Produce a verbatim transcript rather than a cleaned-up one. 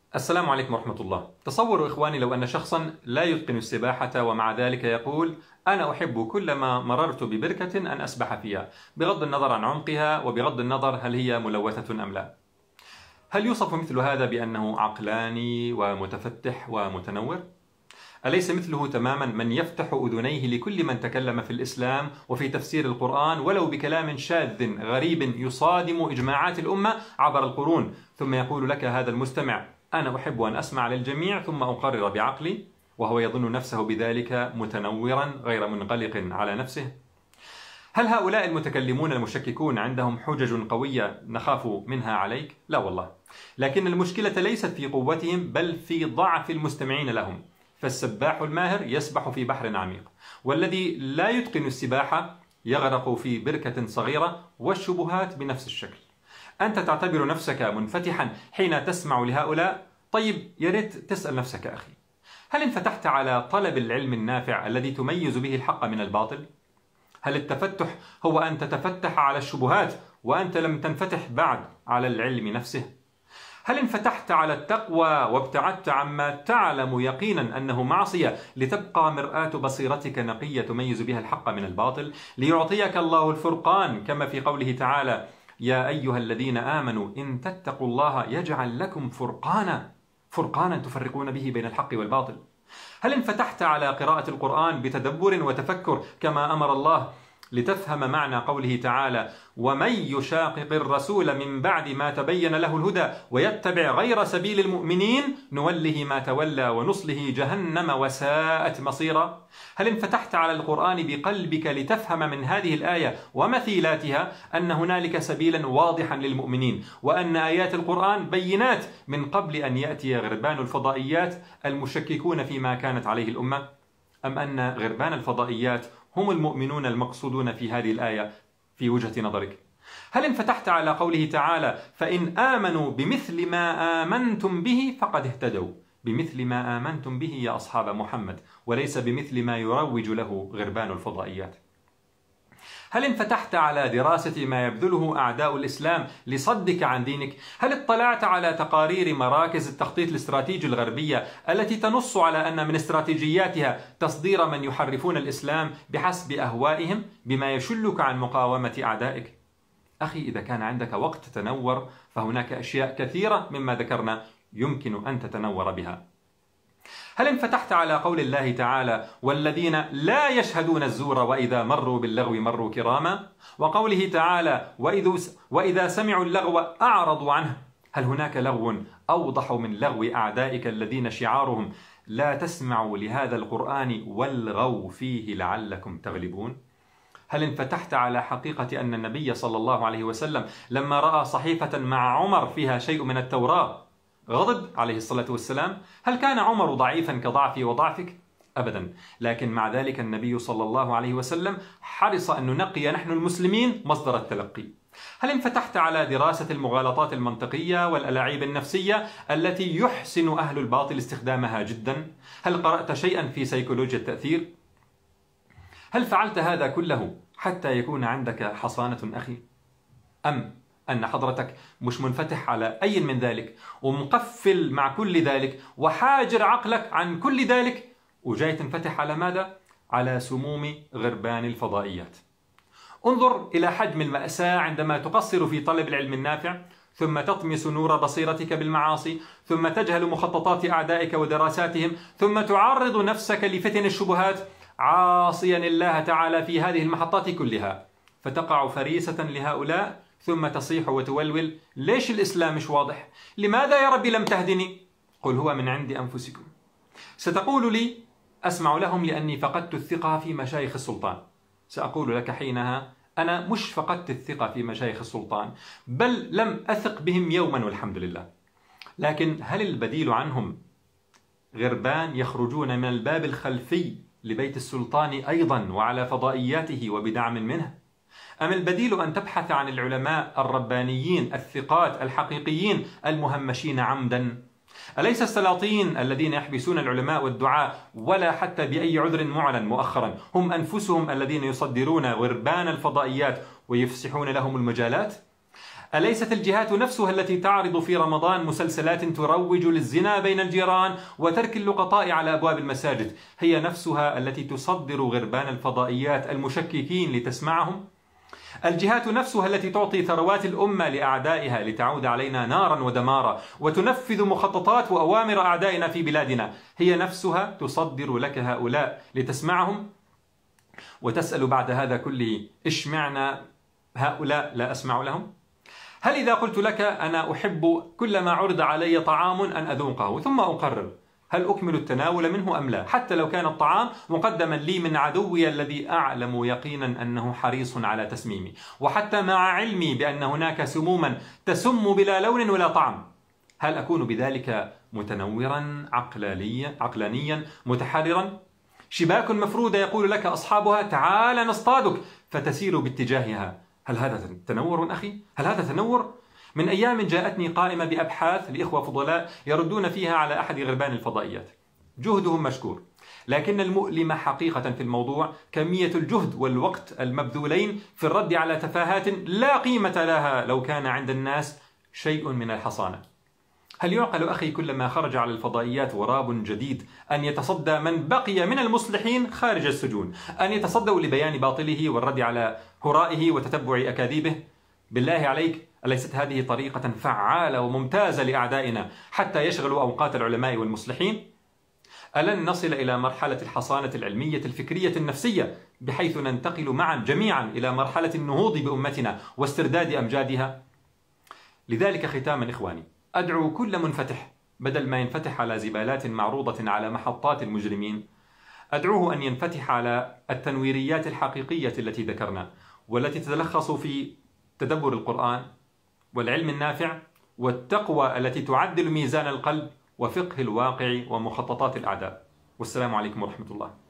السلام عليكم ورحمة الله. تصوروا إخواني لو أن شخصا لا يتقن السباحة ومع ذلك يقول: أنا أحب كلما مررت ببركة أن أسبح فيها، بغض النظر عن عمقها وبغض النظر هل هي ملوثة أم لا. هل يوصف مثل هذا بأنه عقلاني ومتفتح ومتنور؟ أليس مثله تماما من يفتح أذنيه لكل من تكلم في الإسلام وفي تفسير القرآن ولو بكلام شاذ غريب يصادم إجماعات الأمة عبر القرون، ثم يقول لك هذا المستمع: أنا أحب أن أسمع للجميع ثم أقرر بعقلي، وهو يظن نفسه بذلك متنورا غير منغلق على نفسه؟ هل هؤلاء المتكلمون المشككون عندهم حجج قوية نخاف منها عليك؟ لا والله، لكن المشكلة ليست في قوتهم بل في ضعف المستمعين لهم. فالسباح الماهر يسبح في بحر عميق، والذي لا يتقن السباحة يغرق في بركة صغيرة، والشبهات بنفس الشكل. أنت تعتبر نفسك منفتحا حين تسمع لهؤلاء؟ طيب يا ريت تسأل نفسك أخي، هل انفتحت على طلب العلم النافع الذي تميز به الحق من الباطل؟ هل التفتح هو أن تتفتح على الشبهات وأنت لم تنفتح بعد على العلم نفسه؟ هل انفتحت على التقوى وابتعدت عما تعلم يقينا أنه معصية لتبقى مرآة بصيرتك نقية تميز بها الحق من الباطل، ليعطيك الله الفرقان كما في قوله تعالى: يا أيها الذين آمنوا إن تتقوا الله يجعل لكم فرقانا فرقانا تفرقون به بين الحق والباطل؟ هل انفتحت على قراءة القرآن بتدبر وتفكر كما أمر الله لتفهم معنى قوله تعالى: ومن يشاقق الرسول من بعد ما تبين له الهدى ويتبع غير سبيل المؤمنين نوله ما تولى ونصله جهنم وساءت مصيرا؟ هل انفتحت على القرآن بقلبك لتفهم من هذه الآية ومثيلاتها أن هنالك سبيلا واضحا للمؤمنين، وأن آيات القرآن بينات من قبل أن يأتي غربان الفضائيات المشككون فيما كانت عليه الأمة؟ أم أن غربان الفضائيات هم المؤمنون المقصودون في هذه الآية في وجهة نظرك؟ هل انفتحت على قوله تعالى: فإن آمنوا بمثل ما آمنتم به فقد اهتدوا، بمثل ما آمنتم به يا أصحاب محمد، وليس بمثل ما يروج له غربان الفضائيات؟ هل انفتحت على دراسة ما يبذله أعداء الإسلام لصدك عن دينك؟ هل اطلعت على تقارير مراكز التخطيط الاستراتيجي الغربية التي تنص على أن من استراتيجياتها تصدير من يحرفون الإسلام بحسب أهوائهم بما يشلك عن مقاومة أعدائك؟ أخي، إذا كان عندك وقت تتنور فهناك أشياء كثيرة مما ذكرنا يمكن أن تتنور بها. هل انفتحت على قول الله تعالى: والذين لا يشهدون الزور وإذا مروا باللغو مروا كراما، وقوله تعالى: وإذا سمعوا اللغو أعرضوا عنه؟ هل هناك لغو أوضح من لغو أعدائك الذين شعارهم: لا تسمعوا لهذا القرآن والغوا فيه لعلكم تغلبون؟ هل انفتحت على حقيقة أن النبي صلى الله عليه وسلم لما رأى صحيفة مع عمر فيها شيء من التوراة غضب عليه الصلاة والسلام؟ هل كان عمر ضعيفا كضعفي وضعفك؟ أبدا، لكن مع ذلك النبي صلى الله عليه وسلم حرص أن ننقي نحن المسلمين مصدر التلقي. هل انفتحت على دراسة المغالطات المنطقية والألاعيب النفسية التي يحسن أهل الباطل استخدامها جدا؟ هل قرأت شيئا في سيكولوجيا التأثير؟ هل فعلت هذا كله حتى يكون عندك حصانة أخي؟ أم أن حضرتك مش منفتح على أي من ذلك ومقفل مع كل ذلك وحاجر عقلك عن كل ذلك وجاي تنفتح على ماذا؟ على سموم غربان الفضائيات. انظر إلى حجم المأساة عندما تقصر في طلب العلم النافع، ثم تطمس نور بصيرتك بالمعاصي، ثم تجهل مخططات أعدائك ودراساتهم، ثم تعرض نفسك لفتن الشبهات عاصيا الله تعالى في هذه المحطات كلها، فتقع فريسة لهؤلاء، ثم تصيح وتولول: ليش الإسلام مش واضح؟ لماذا يا ربي لم تهدني؟ قل هو من عند أنفسكم. ستقول لي: أسمع لهم لأني فقدت الثقة في مشايخ السلطان. سأقول لك حينها: أنا مش فقدت الثقة في مشايخ السلطان، بل لم أثق بهم يوما والحمد لله. لكن هل البديل عنهم غربان يخرجون من الباب الخلفي لبيت السلطان أيضا وعلى فضائياته وبدعم منه؟ أم البديل أن تبحث عن العلماء الربانيين الثقات الحقيقيين المهمشين عمدا؟ أليس السلاطين الذين يحبسون العلماء والدعاء ولا حتى بأي عذر معلن مؤخرا هم أنفسهم الذين يصدرون غربان الفضائيات ويفسحون لهم المجالات؟ أليست الجهات نفسها التي تعرض في رمضان مسلسلات تروج للزنا بين الجيران وترك اللقطاء على أبواب المساجد هي نفسها التي تصدر غربان الفضائيات المشككين لتسمعهم؟ الجهات نفسها التي تعطي ثروات الأمة لأعدائها لتعود علينا نارا ودمارا وتنفذ مخططات وأوامر أعدائنا في بلادنا هي نفسها تصدر لك هؤلاء لتسمعهم؟ وتسأل بعد هذا كله إشمعنى هؤلاء لا أسمع لهم؟ هل إذا قلت لك أنا أحب كلما عرض علي طعام أن أذوقه ثم أقرر هل أكمل التناول منه أم لا، حتى لو كان الطعام مقدما لي من عدوي الذي أعلم يقينا أنه حريص على تسميمي، وحتى مع علمي بأن هناك سموما تسم بلا لون ولا طعم، هل أكون بذلك متنورا عقلانيا عقلانيا متحررا؟ شباك مفرودة يقول لك أصحابها تعال نصطادك فتسير باتجاهها، هل هذا تنور أخي؟ هل هذا تنور؟ من أيام جاءتني قائمة بأبحاث لإخوة فضلاء يردون فيها على أحد غربان الفضائيات، جهدهم مشكور، لكن المؤلم حقيقة في الموضوع كمية الجهد والوقت المبذولين في الرد على تفاهات لا قيمة لها لو كان عند الناس شيء من الحصانة. هل يعقل أخي كلما خرج على الفضائيات غراب جديد أن يتصدى من بقي من المصلحين خارج السجون، أن يتصدوا لبيان باطله والرد على هرائه وتتبع أكاذيبه؟ بالله عليك، أليست هذه طريقة فعالة وممتازة لأعدائنا حتى يشغلوا أوقات العلماء والمصلحين؟ ألن نصل إلى مرحلة الحصانة العلمية الفكرية النفسية بحيث ننتقل معا جميعا إلى مرحلة النهوض بأمتنا واسترداد أمجادها؟ لذلك ختاما إخواني، أدعو كل منفتح بدل ما ينفتح على زبالات معروضة على محطات المجرمين، أدعوه أن ينفتح على التنويريات الحقيقية التي ذكرنا، والتي تتلخص في تدبر القرآن والعلم النافع والتقوى التي تعدل ميزان القلب وفقه الواقع ومخططات الأعداء. والسلام عليكم ورحمة الله.